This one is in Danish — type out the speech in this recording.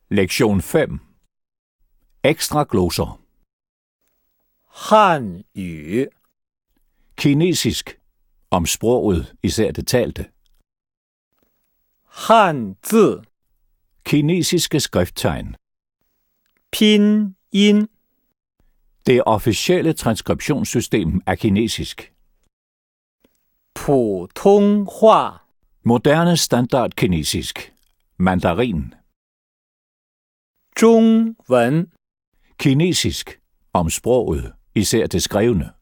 Lektion 5. Ekstra glosser. 汉语 Kinesisk. Om sproget, især det talte. 汉字 Kinesiske skrifttegn. 拼音 Det officielle transkriptionssystem er kinesisk. 普通话 Moderne standard kinesisk. Mandarin. 中文 Kinesisk. Om sproget, især det skrevne.